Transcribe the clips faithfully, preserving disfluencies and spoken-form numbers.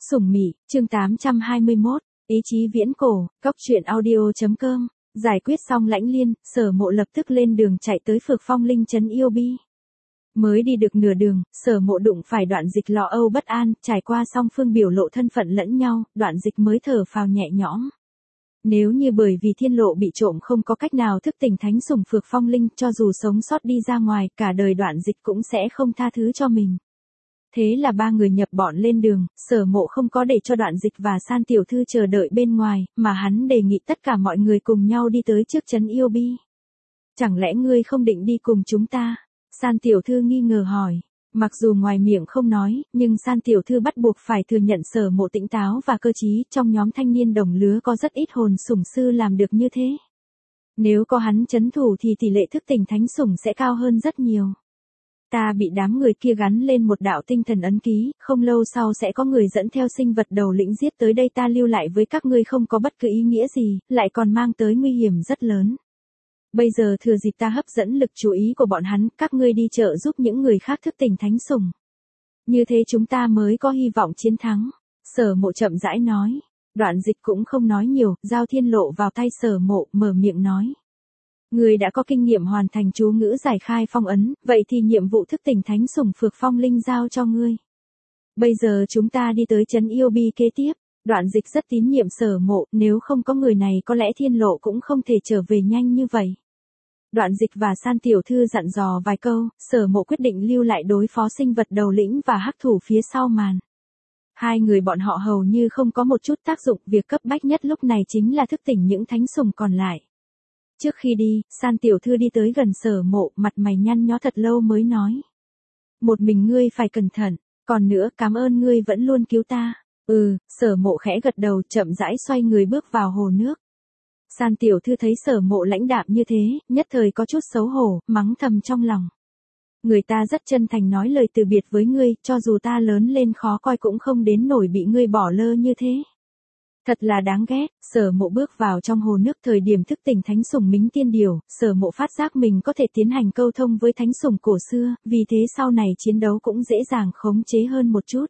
Sủng Mị, chương tám trăm hai mươi mốt, ý chí viễn cổ, cóc truyện audio.com, giải quyết xong Lãnh Liên, Sở Mộ lập tức lên đường chạy tới Phược Phong Linh trấn Yêu Bi. Mới đi được nửa đường, Sở Mộ đụng phải Đoạn Dịch lo âu bất an, trải qua song phương biểu lộ thân phận lẫn nhau, Đoạn Dịch mới thở phào nhẹ nhõm. Nếu như bởi vì thiên lộ bị trộm không có cách nào thức tỉnh thánh sủng Phược Phong Linh, cho dù sống sót đi ra ngoài, cả đời Đoạn Dịch cũng sẽ không tha thứ cho mình. Thế là ba người nhập bọn lên đường, Sở Mộ không có để cho Đoạn Dịch và San tiểu thư chờ đợi bên ngoài, mà hắn đề nghị tất cả mọi người cùng nhau đi tới trước trấn Yêu Bi. Chẳng lẽ ngươi không định đi cùng chúng ta? San tiểu thư nghi ngờ hỏi. Mặc dù ngoài miệng không nói, nhưng San tiểu thư bắt buộc phải thừa nhận Sở Mộ tỉnh táo và cơ trí, trong nhóm thanh niên đồng lứa có rất ít hồn sủng sư làm được như thế. Nếu có hắn trấn thủ thì tỷ lệ thức tỉnh thánh sủng sẽ cao hơn rất nhiều. Ta bị đám người kia gắn lên một đạo tinh thần ấn ký, không lâu sau sẽ có người dẫn theo sinh vật đầu lĩnh giết tới đây, ta lưu lại với các ngươi không có bất cứ ý nghĩa gì, lại còn mang tới nguy hiểm rất lớn. Bây giờ thừa dịp ta hấp dẫn lực chú ý của bọn hắn, các ngươi đi trợ giúp những người khác thức tỉnh thánh sủng. Như thế chúng ta mới có hy vọng chiến thắng. Sở Mộ chậm rãi nói. Đoạn Dịch cũng không nói nhiều, giao thiên lộ vào tay Sở Mộ, mở miệng nói. Người đã có kinh nghiệm hoàn thành chú ngữ giải khai phong ấn, vậy thì nhiệm vụ thức tỉnh thánh sủng Phược Phong Linh giao cho ngươi. Bây giờ chúng ta đi tới trấn Yêu Bi kế tiếp. Đoạn Dịch rất tín nhiệm Sở Mộ, nếu không có người này có lẽ thiên lộ cũng không thể trở về nhanh như vậy. Đoạn Dịch và San tiểu thư dặn dò vài câu, Sở Mộ quyết định lưu lại đối phó sinh vật đầu lĩnh và hắc thủ phía sau màn. Hai người bọn họ hầu như không có một chút tác dụng, việc cấp bách nhất lúc này chính là thức tỉnh những thánh sủng còn lại. Trước khi đi, San tiểu thư đi tới gần Sở Mộ, mặt mày nhăn nhó thật lâu mới nói. Một mình ngươi phải cẩn thận, còn nữa cảm ơn ngươi vẫn luôn cứu ta. Ừ, Sở Mộ khẽ gật đầu, chậm rãi xoay người bước vào hồ nước. San tiểu thư thấy Sở Mộ lãnh đạm như thế, nhất thời có chút xấu hổ, mắng thầm trong lòng. Người ta rất chân thành nói lời từ biệt với ngươi, cho dù ta lớn lên khó coi cũng không đến nổi bị ngươi bỏ lơ như thế. Thật là đáng ghét. Sở Mộ bước vào trong hồ nước, thời điểm thức tỉnh thánh sủng Mính Tiên Điểu, Sở Mộ phát giác mình có thể tiến hành câu thông với thánh sủng cổ xưa, vì thế sau này chiến đấu cũng dễ dàng khống chế hơn một chút.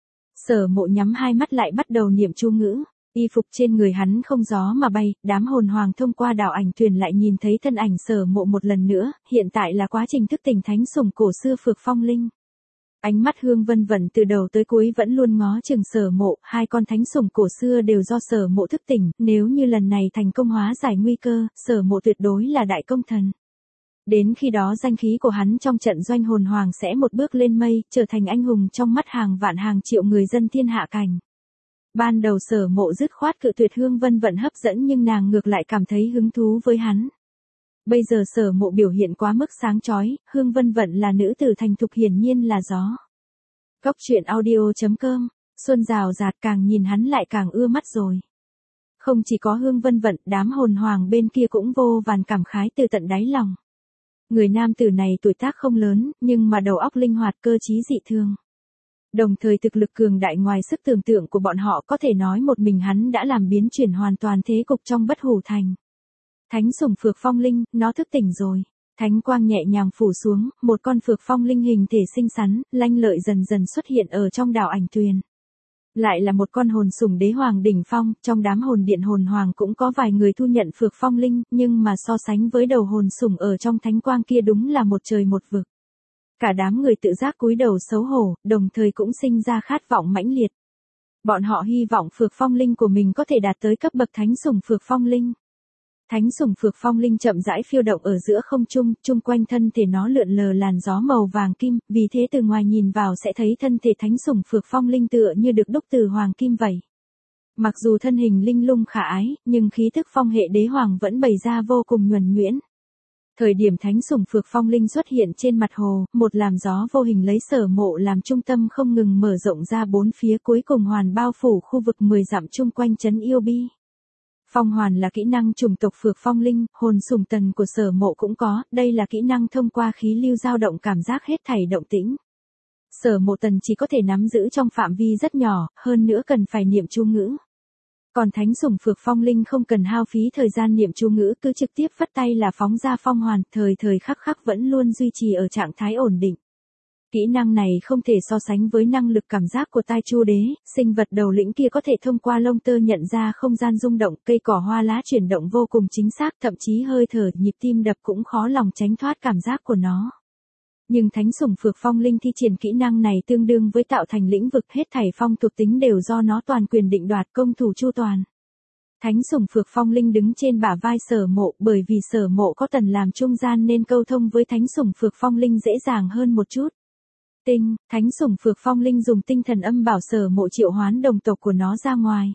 Sở Mộ nhắm hai mắt lại bắt đầu niệm chú ngữ. Y phục trên người hắn không gió mà bay, đám hồn hoàng thông qua đạo ảnh thuyền lại nhìn thấy thân ảnh Sở Mộ một lần nữa, hiện tại là quá trình thức tỉnh thánh sủng cổ xưa Phược Phong Linh. Ánh mắt Hương Vân Vẩn từ đầu tới cuối vẫn luôn ngó chừng Sở Mộ, hai con thánh sủng cổ xưa đều do Sở Mộ thức tỉnh, nếu như lần này thành công hóa giải nguy cơ, Sở Mộ tuyệt đối là đại công thần. Đến khi đó danh khí của hắn trong trận doanh hồn hoàng sẽ một bước lên mây, trở thành anh hùng trong mắt hàng vạn hàng triệu người dân thiên hạ cảnh. Ban đầu Sở Mộ dứt khoát cự tuyệt Hương Vân Vận hấp dẫn, nhưng nàng ngược lại cảm thấy hứng thú với hắn. Bây giờ Sở Mộ biểu hiện quá mức sáng chói, Hương Vân Vận là nữ tử thành thục hiển nhiên là gió. Cóc truyện audio.com, xuân rào rạt, càng nhìn hắn lại càng ưa mắt rồi. Không chỉ có Hương Vân Vận, đám hồn hoàng bên kia cũng vô vàn cảm khái từ tận đáy lòng. Người nam tử này tuổi tác không lớn, nhưng mà đầu óc linh hoạt, cơ trí dị thường. Đồng thời thực lực cường đại ngoài sức tưởng tượng của bọn họ, có thể nói một mình hắn đã làm biến chuyển hoàn toàn thế cục trong Bất Hủ Thành. Thánh sủng Phược Phong Linh, nó thức tỉnh rồi. Thánh quang nhẹ nhàng phủ xuống, một con Phược Phong Linh hình thể xinh xắn, lanh lợi dần dần xuất hiện ở trong đảo ảnh tuyền. Lại là một con hồn sủng đế hoàng đỉnh phong, trong đám hồn điện hồn hoàng cũng có vài người thu nhận Phược Phong Linh, nhưng mà so sánh với đầu hồn sủng ở trong thánh quang kia đúng là một trời một vực. Cả đám người tự giác cúi đầu xấu hổ, đồng thời cũng sinh ra khát vọng mãnh liệt. Bọn họ hy vọng Phược Phong Linh của mình có thể đạt tới cấp bậc thánh sủng Phược Phong Linh. Thánh sủng Phược Phong Linh chậm rãi phiêu động ở giữa không trung, chung quanh thân thể nó lượn lờ làn gió màu vàng kim, vì thế từ ngoài nhìn vào sẽ thấy thân thể thánh sủng Phược Phong Linh tựa như được đúc từ hoàng kim vậy. Mặc dù thân hình linh lung khả ái, nhưng khí thức phong hệ đế hoàng vẫn bày ra vô cùng nhuần nhuyễn. Thời điểm thánh sủng Phược Phong Linh xuất hiện trên mặt hồ, một làn gió vô hình lấy Sở Mộ làm trung tâm không ngừng mở rộng ra bốn phía, cuối cùng hoàn bao phủ khu vực mười dặm chung quanh trấn Yêu Bi. Phong hoàn là kỹ năng chủng tộc Phược Phong Linh, hồn sủng tần của Sở Mộ cũng có, đây là kỹ năng thông qua khí lưu dao động cảm giác hết thảy động tĩnh. Sở Mộ tần chỉ có thể nắm giữ trong phạm vi rất nhỏ, hơn nữa cần phải niệm chú ngữ. Còn thánh sủng Phược Phong Linh không cần hao phí thời gian niệm chú ngữ, cứ trực tiếp vất tay là phóng ra phong hoàn, thời thời khắc khắc vẫn luôn duy trì ở trạng thái ổn định. Kỹ năng này không thể so sánh với năng lực cảm giác của tai chu đế, sinh vật đầu lĩnh kia có thể thông qua lông tơ nhận ra không gian rung động, cây cỏ hoa lá chuyển động vô cùng chính xác, thậm chí hơi thở, nhịp tim đập cũng khó lòng tránh thoát cảm giác của nó. Nhưng thánh sủng phược phong linh thi triển kỹ năng này tương đương với tạo thành lĩnh vực, hết thảy phong thuộc tính đều do nó toàn quyền định đoạt, công thủ chu toàn. Thánh sủng phược phong linh đứng trên bả vai Sở Mộ, bởi vì Sở Mộ có Tần làm trung gian nên câu thông với thánh sủng phược phong linh dễ dàng hơn một chút. Tinh, thánh sủng phược phong linh dùng tinh thần âm bảo Sở Mộ triệu hoán đồng tộc của nó ra ngoài.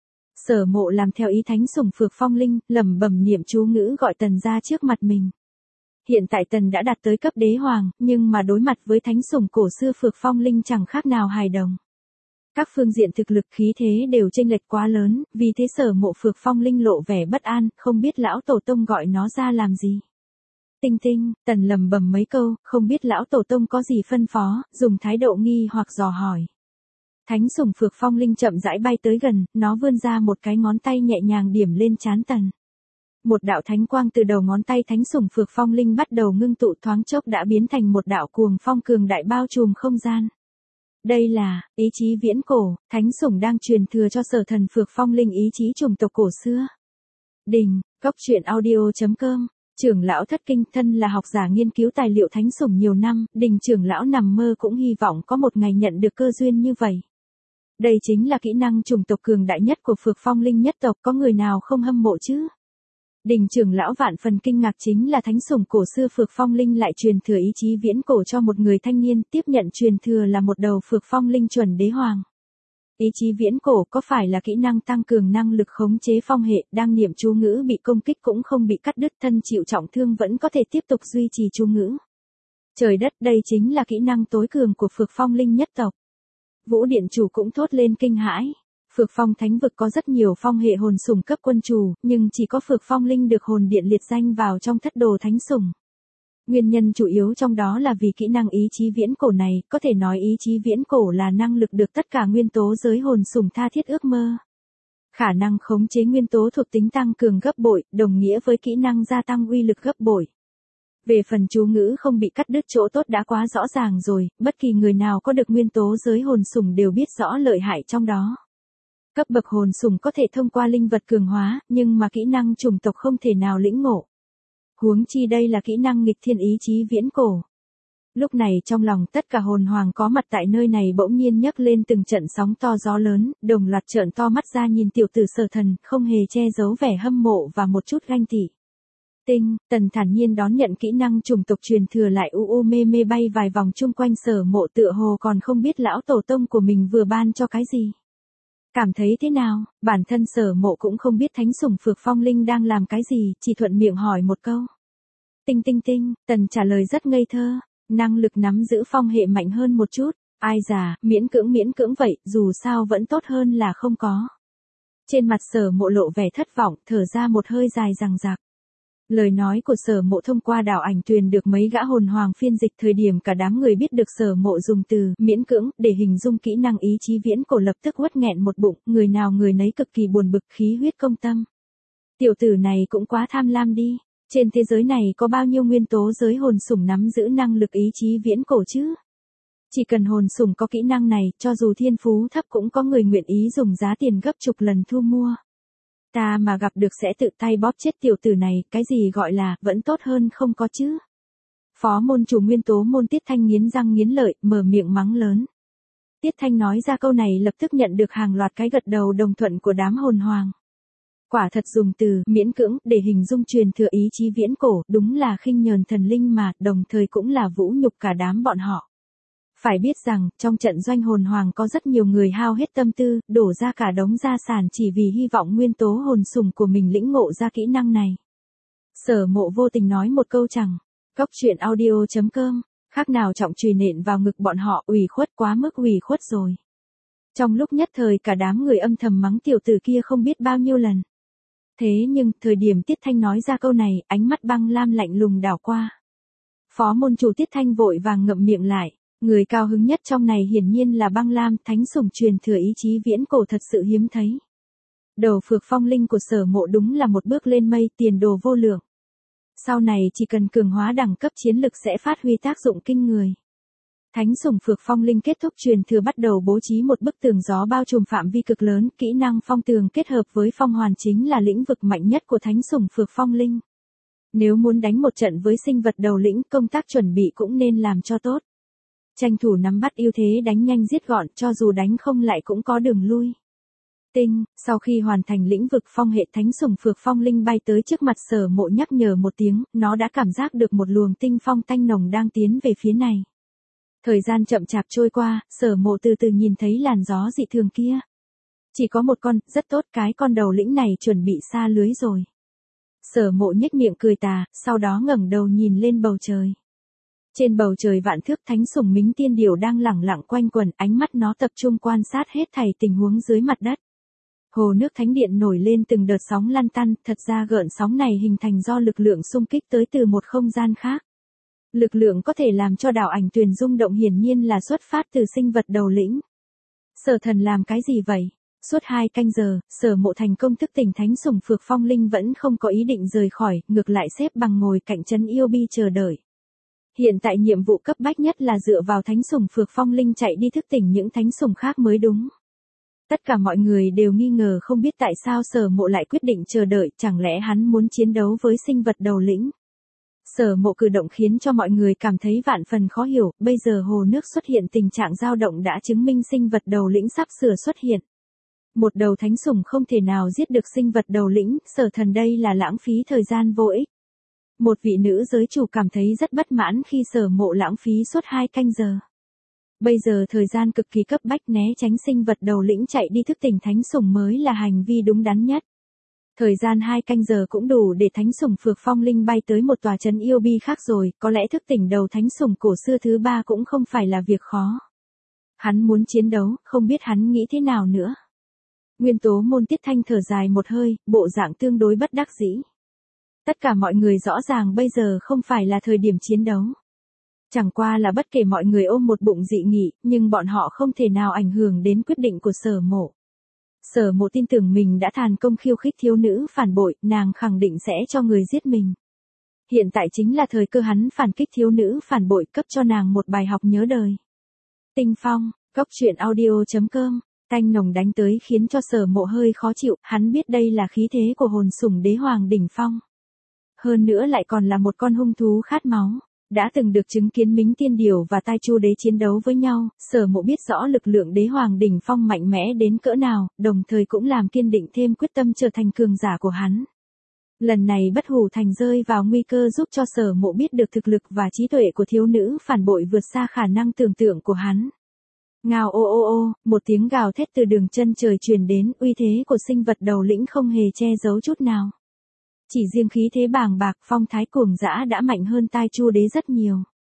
Sở Mộ làm theo ý thánh sủng phược phong linh, lẩm bẩm niệm chú ngữ gọi Tần ra trước mặt mình. Hiện tại Tần đã đạt tới cấp đế hoàng, nhưng mà đối mặt với thánh sủng cổ xưa phược phong linh chẳng khác nào hài đồng. Các phương diện thực lực khí thế đều chênh lệch quá lớn, vì thế Sở Mộ phược phong linh lộ vẻ bất an, không biết lão tổ tông gọi nó ra làm gì. Tinh tinh, Tần lầm bầm mấy câu, không biết lão tổ tông có gì phân phó, dùng thái độ nghi hoặc dò hỏi. Thánh sủng phược phong linh chậm rãi bay tới gần, nó vươn ra một cái ngón tay nhẹ nhàng điểm lên trán Tần. Một đạo thánh quang từ đầu ngón tay thánh sủng phược phong linh bắt đầu ngưng tụ, thoáng chốc đã biến thành một đạo cuồng phong cường đại bao trùm không gian. Đây là ý chí viễn cổ, thánh sủng đang truyền thừa cho Sở Thần phược phong linh ý chí chủng tộc cổ xưa. Đình, Cốc truyện audio chấm com. Trưởng lão thất kinh, thân là học giả nghiên cứu tài liệu thánh sủng nhiều năm, Đình trưởng lão nằm mơ cũng hy vọng có một ngày nhận được cơ duyên như vậy. Đây chính là kỹ năng chủng tộc cường đại nhất của phược phong linh nhất tộc, có người nào không hâm mộ chứ? Đình trưởng lão vạn phần kinh ngạc, chính là thánh sủng cổ xưa phược phong linh lại truyền thừa ý chí viễn cổ cho một người thanh niên, tiếp nhận truyền thừa là một đầu phược phong linh chuẩn đế hoàng. Ý chí viễn cổ có phải là kỹ năng tăng cường năng lực khống chế phong hệ, đang niệm chú ngữ bị công kích cũng không bị cắt đứt, thân chịu trọng thương vẫn có thể tiếp tục duy trì chú ngữ. Trời đất, đây chính là kỹ năng tối cường của phược phong linh nhất tộc. Vũ điện chủ cũng thốt lên kinh hãi. Phược phong thánh vực có rất nhiều phong hệ hồn sủng cấp quân chủ, nhưng chỉ có phược phong linh được hồn điện liệt danh vào trong thất đồ thánh sủng. Nguyên nhân chủ yếu trong đó là vì kỹ năng ý chí viễn cổ này, có thể nói ý chí viễn cổ là năng lực được tất cả nguyên tố giới hồn sủng tha thiết ước mơ. Khả năng khống chế nguyên tố thuộc tính tăng cường gấp bội, đồng nghĩa với kỹ năng gia tăng uy lực gấp bội. Về phần chú ngữ không bị cắt đứt, chỗ tốt đã quá rõ ràng rồi, bất kỳ người nào có được nguyên tố giới hồn sủng đều biết rõ lợi hại trong đó. Cấp bậc hồn sủng có thể thông qua linh vật cường hóa, nhưng mà kỹ năng chủng tộc không thể nào lĩnh ngộ. Huống chi đây là kỹ năng nghịch thiên ý chí viễn cổ. Lúc này trong lòng tất cả hồn hoàng có mặt tại nơi này bỗng nhiên nhấc lên từng trận sóng to gió lớn, đồng loạt trợn to mắt ra nhìn tiểu tử Sở Thần, không hề che giấu vẻ hâm mộ và một chút ganh tị. Tinh, Tần thản nhiên đón nhận kỹ năng chủng tộc truyền thừa, lại u u mê mê bay vài vòng chung quanh Sở Mộ, tựa hồ còn không biết lão tổ tông của mình vừa ban cho cái gì. Cảm thấy thế nào? Bản thân Sở Mộ cũng không biết thánh sủng phược phong linh đang làm cái gì, chỉ thuận miệng hỏi một câu. Tinh tinh tinh, Tần trả lời rất ngây thơ, năng lực nắm giữ phong hệ mạnh hơn một chút, ai già, miễn cưỡng miễn cưỡng vậy, dù sao vẫn tốt hơn là không có. Trên mặt Sở Mộ lộ vẻ thất vọng, thở ra một hơi dài dằng dặc. Lời nói của Sở Mộ thông qua đảo ảnh tuyền được mấy gã hồn hoàng phiên dịch, thời điểm cả đám người biết được Sở Mộ dùng từ miễn cưỡng để hình dung kỹ năng ý chí viễn cổ lập tức uất nghẹn một bụng, người nào người nấy cực kỳ buồn bực, khí huyết công tâm. Tiểu tử này cũng quá tham lam đi, trên thế giới này có bao nhiêu nguyên tố giới hồn sủng nắm giữ năng lực ý chí viễn cổ chứ? Chỉ cần hồn sủng có kỹ năng này, cho dù thiên phú thấp cũng có người nguyện ý dùng giá tiền gấp chục lần thu mua. Ta mà gặp được sẽ tự tay bóp chết tiểu tử này, cái gì gọi là vẫn tốt hơn không có chứ. Phó môn chủ nguyên tố môn Tiết Thanh nghiến răng nghiến lợi, mở miệng mắng lớn. Tiết Thanh nói ra câu này lập tức nhận được hàng loạt cái gật đầu đồng thuận của đám hồn hoàng. Quả thật dùng từ miễn cưỡng để hình dung truyền thừa ý chí viễn cổ, đúng là khinh nhờn thần linh mà, đồng thời cũng là vũ nhục cả đám bọn họ. Phải biết rằng, trong trận doanh hồn hoàng có rất nhiều người hao hết tâm tư, đổ ra cả đống gia sản chỉ vì hy vọng nguyên tố hồn sủng của mình lĩnh ngộ ra kỹ năng này. Sở Mộ vô tình nói một câu chẳng. Cốc truyện audio chấm com, khác nào trọng chùy nện vào ngực bọn họ, ủy khuất quá mức ủy khuất rồi. Trong lúc nhất thời cả đám người âm thầm mắng tiểu tử kia không biết bao nhiêu lần. Thế nhưng, thời điểm Tiết Thanh nói ra câu này, ánh mắt băng lam lạnh lùng đảo qua. Phó môn chủ Tiết Thanh vội vàng ngậm miệng lại. Người cao hứng nhất trong này hiển nhiên là băng lam, thánh sủng truyền thừa ý chí viễn cổ thật sự hiếm thấy. Đầu phược phong linh của Sở Mộ đúng là một bước lên mây, tiền đồ vô lượng. Sau này chỉ cần cường hóa đẳng cấp chiến lực sẽ phát huy tác dụng kinh người. Thánh sủng phược phong linh kết thúc truyền thừa bắt đầu bố trí một bức tường gió bao trùm phạm vi cực lớn, kỹ năng phong tường kết hợp với phong hoàn chính là lĩnh vực mạnh nhất của thánh sủng phược phong linh. Nếu muốn đánh một trận với sinh vật đầu lĩnh, công tác chuẩn bị cũng nên làm cho tốt. Tranh thủ nắm bắt ưu thế đánh nhanh giết gọn, cho dù đánh không lại cũng có đường lui. Tinh, sau khi hoàn thành lĩnh vực phong hệ, thánh sủng phược phong linh bay tới trước mặt Sở Mộ nhắc nhở một tiếng, nó đã cảm giác được một luồng tinh phong tanh nồng đang tiến về phía này. Thời gian chậm chạp trôi qua, Sở Mộ từ từ nhìn thấy làn gió dị thường kia. Chỉ có một con, rất tốt, cái con đầu lĩnh này chuẩn bị xa lưới rồi. Sở Mộ nhếch miệng cười tà, sau đó ngẩng đầu nhìn lên bầu trời. Trên bầu trời vạn thước, thánh sủng mính tiên điểu đang lẳng lặng quanh quẩn, ánh mắt nó tập trung quan sát hết thảy tình huống dưới mặt đất. Hồ nước thánh điện nổi lên từng đợt sóng lăn tăn, thật ra gợn sóng này hình thành do lực lượng xung kích tới từ một không gian khác. Lực lượng có thể làm cho đảo ảnh tuyền rung động hiển nhiên là xuất phát từ sinh vật đầu lĩnh. Sở Thần làm cái gì vậy? Suốt hai canh giờ, Sở Mộ thành công thức tỉnh thánh sủng phược phong linh vẫn không có ý định rời khỏi, ngược lại xếp bằng ngồi cạnh trấn yêu bi chờ đợi. Hiện tại nhiệm vụ cấp bách nhất là dựa vào thánh sủng phược phong linh chạy đi thức tỉnh những thánh sủng khác mới đúng. Tất cả mọi người đều nghi ngờ không biết tại sao Sở Mộ lại quyết định chờ đợi, chẳng lẽ hắn muốn chiến đấu với sinh vật đầu lĩnh. Sở Mộ cử động khiến cho mọi người cảm thấy vạn phần khó hiểu, bây giờ hồ nước xuất hiện tình trạng dao động đã chứng minh sinh vật đầu lĩnh sắp sửa xuất hiện. Một đầu thánh sủng không thể nào giết được sinh vật đầu lĩnh, Sở Thần đây là lãng phí thời gian vô ích. Một vị nữ giới chủ cảm thấy rất bất mãn khi Sở Mộ lãng phí suốt hai canh giờ. Bây giờ thời gian cực kỳ cấp bách, né tránh sinh vật đầu lĩnh chạy đi thức tỉnh thánh sủng mới là hành vi đúng đắn nhất. Thời gian hai canh giờ cũng đủ để thánh sủng phược phong linh bay tới một tòa trấn yêu bi khác rồi, có lẽ thức tỉnh đầu thánh sủng cổ xưa thứ ba cũng không phải là việc khó. Hắn muốn chiến đấu, không biết hắn nghĩ thế nào nữa. Nguyên Tố Môn Tiết Thanh thở dài một hơi, bộ dạng tương đối bất đắc dĩ. Tất cả mọi người rõ ràng bây giờ không phải là thời điểm chiến đấu. Chẳng qua là bất kể mọi người ôm một bụng dị nghị, nhưng bọn họ không thể nào ảnh hưởng đến quyết định của Sở Mộ. Sở Mộ tin tưởng mình đã thành công khiêu khích thiếu nữ phản bội, nàng khẳng định sẽ cho người giết mình. Hiện tại chính là thời cơ hắn phản kích thiếu nữ phản bội, cấp cho nàng một bài học nhớ đời. Tinh Phong, Cốc Truyện Audio chấm com, tanh nồng đánh tới khiến cho Sở Mộ hơi khó chịu, hắn biết đây là khí thế của hồn sủng đế hoàng đỉnh phong. Hơn nữa lại còn là một con hung thú khát máu. Đã từng được chứng kiến mính tiên điểu và tai chu đế chiến đấu với nhau, Sở Mộ biết rõ lực lượng đế hoàng đỉnh phong mạnh mẽ đến cỡ nào, đồng thời cũng làm kiên định thêm quyết tâm trở thành cường giả của hắn. Lần này Bất Hủ Thành rơi vào nguy cơ giúp cho Sở Mộ biết được thực lực và trí tuệ của thiếu nữ phản bội vượt xa khả năng tưởng tượng của hắn. Ngao ô ô ô, một tiếng gào thét từ đường chân trời truyền đến, uy thế của sinh vật đầu lĩnh không hề che giấu chút nào. Chỉ riêng khí thế bàng bạc, phong thái cuồng dã đã mạnh hơn tai chu đế rất nhiều.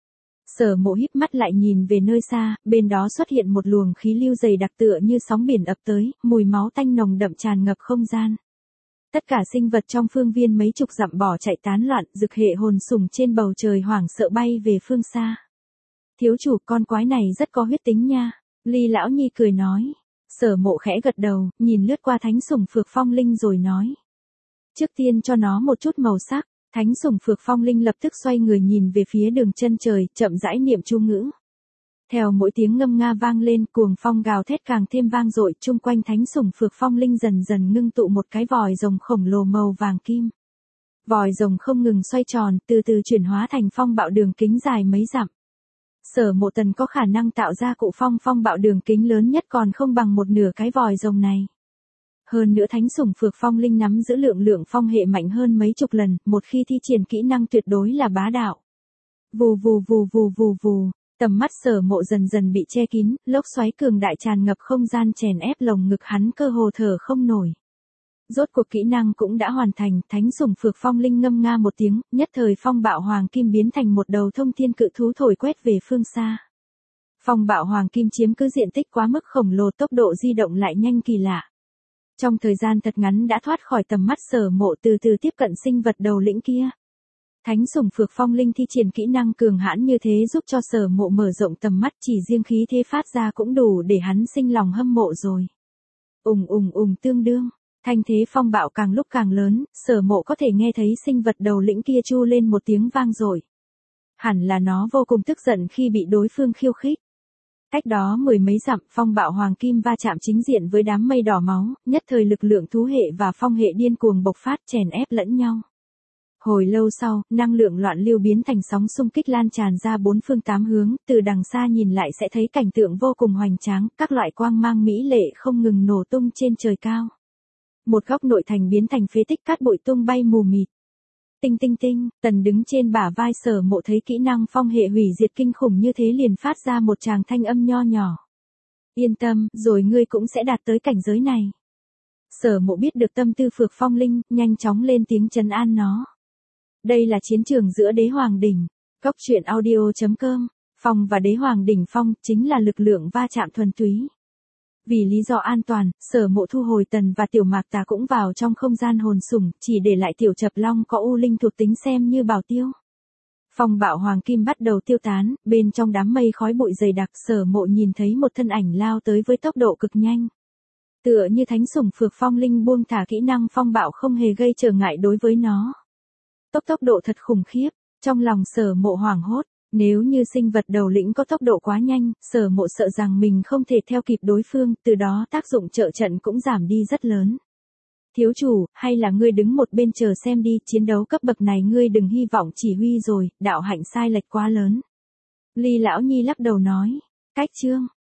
Sở Mộ híp mắt lại nhìn về nơi xa, bên đó xuất hiện một luồng khí lưu dày đặc tựa như sóng biển ập tới, mùi máu tanh nồng đậm tràn ngập không gian. Tất cả sinh vật trong phương viên mấy chục dặm bỏ chạy tán loạn, rực hệ hồn sủng trên bầu trời hoảng sợ bay về phương xa. Thiếu chủ, con quái này rất có huyết tính nha, Ly Lão Nhi cười nói. Sở Mộ khẽ gật đầu, nhìn lướt qua thánh sủng phược phong linh rồi nói. Trước tiên cho nó một chút màu sắc, thánh sủng phược phong linh lập tức xoay người nhìn về phía đường chân trời, chậm rãi niệm chú ngữ. Theo mỗi tiếng ngâm nga vang lên, cuồng phong gào thét càng thêm vang dội, chung quanh thánh sủng phược phong linh dần dần ngưng tụ một cái vòi rồng khổng lồ màu vàng kim. Vòi rồng không ngừng xoay tròn, từ từ chuyển hóa thành phong bạo đường kính dài mấy dặm. Sở Mộ Tần có khả năng tạo ra cụ phong phong bạo đường kính lớn nhất còn không bằng một nửa cái vòi rồng này. Hơn nữa thánh sủng phược phong linh nắm giữ lượng lượng phong hệ mạnh hơn mấy chục lần, một khi thi triển kỹ năng tuyệt đối là bá đạo. Vù vù vù vù vù vù, tầm mắt Sở Mộ dần dần bị che kín, lốc xoáy cường đại tràn ngập không gian chèn ép lồng ngực hắn cơ hồ thở không nổi. Rốt cuộc kỹ năng cũng đã hoàn thành, thánh sủng phược phong linh ngâm nga một tiếng, nhất thời phong bạo hoàng kim biến thành một đầu thông thiên cự thú thổi quét về phương xa. Phong bạo hoàng kim chiếm cứ diện tích quá mức khổng lồ, tốc độ di động lại nhanh kỳ lạ. Trong thời gian thật ngắn đã thoát khỏi tầm mắt Sở Mộ, từ từ tiếp cận sinh vật đầu lĩnh kia. Thánh sủng phược phong linh thi triển kỹ năng cường hãn như thế giúp cho Sở Mộ mở rộng tầm mắt, chỉ riêng khí thế phát ra cũng đủ để hắn sinh lòng hâm mộ rồi. Ùng ùng ùng tương đương, thanh thế phong bạo càng lúc càng lớn, Sở Mộ có thể nghe thấy sinh vật đầu lĩnh kia chu lên một tiếng vang dội. Hẳn là nó vô cùng tức giận khi bị đối phương khiêu khích. Cách đó mười mấy dặm, phong bạo hoàng kim va chạm chính diện với đám mây đỏ máu, nhất thời lực lượng thú hệ và phong hệ điên cuồng bộc phát chèn ép lẫn nhau. Hồi lâu sau, năng lượng loạn lưu biến thành sóng xung kích lan tràn ra bốn phương tám hướng, từ đằng xa nhìn lại sẽ thấy cảnh tượng vô cùng hoành tráng, các loại quang mang mỹ lệ không ngừng nổ tung trên trời cao. Một góc nội thành biến thành phế tích, cát bụi tung bay mù mịt. Tinh tinh tinh, Tần đứng trên bả vai Sở Mộ thấy kỹ năng phong hệ hủy diệt kinh khủng như thế liền phát ra một tràng thanh âm nho nhỏ. Yên tâm, rồi ngươi cũng sẽ đạt tới cảnh giới này. Sở Mộ biết được tâm tư Phược Phong Linh, nhanh chóng lên tiếng trấn an nó. Đây là chiến trường giữa đế hoàng đỉnh. Cốc truyện audio chấm com, Phong và đế hoàng đỉnh phong chính là lực lượng va chạm thuần túy. Vì lý do an toàn, Sở Mộ thu hồi Tần và Tiểu Mạc Tà cũng vào trong không gian hồn sủng, chỉ để lại Tiểu Chập Long có u linh thuộc tính xem như bảo tiêu. Phong bạo hoàng kim bắt đầu tiêu tán, bên trong đám mây khói bụi dày đặc, Sở Mộ nhìn thấy một thân ảnh lao tới với tốc độ cực nhanh. Tựa như thánh sủng Phược Phong Linh buông thả kỹ năng phong bạo không hề gây trở ngại đối với nó. Tốc tốc độ thật khủng khiếp, trong lòng Sở Mộ hoảng hốt. Nếu như sinh vật đầu lĩnh có tốc độ quá nhanh, Sở Mộ sợ rằng mình không thể theo kịp đối phương, từ đó tác dụng trợ trận cũng giảm đi rất lớn. Thiếu chủ, hay là ngươi đứng một bên chờ xem đi, chiến đấu cấp bậc này ngươi đừng hy vọng chỉ huy rồi, đạo hạnh sai lệch quá lớn. Ly Lão Nhi lắc đầu nói, cách chương,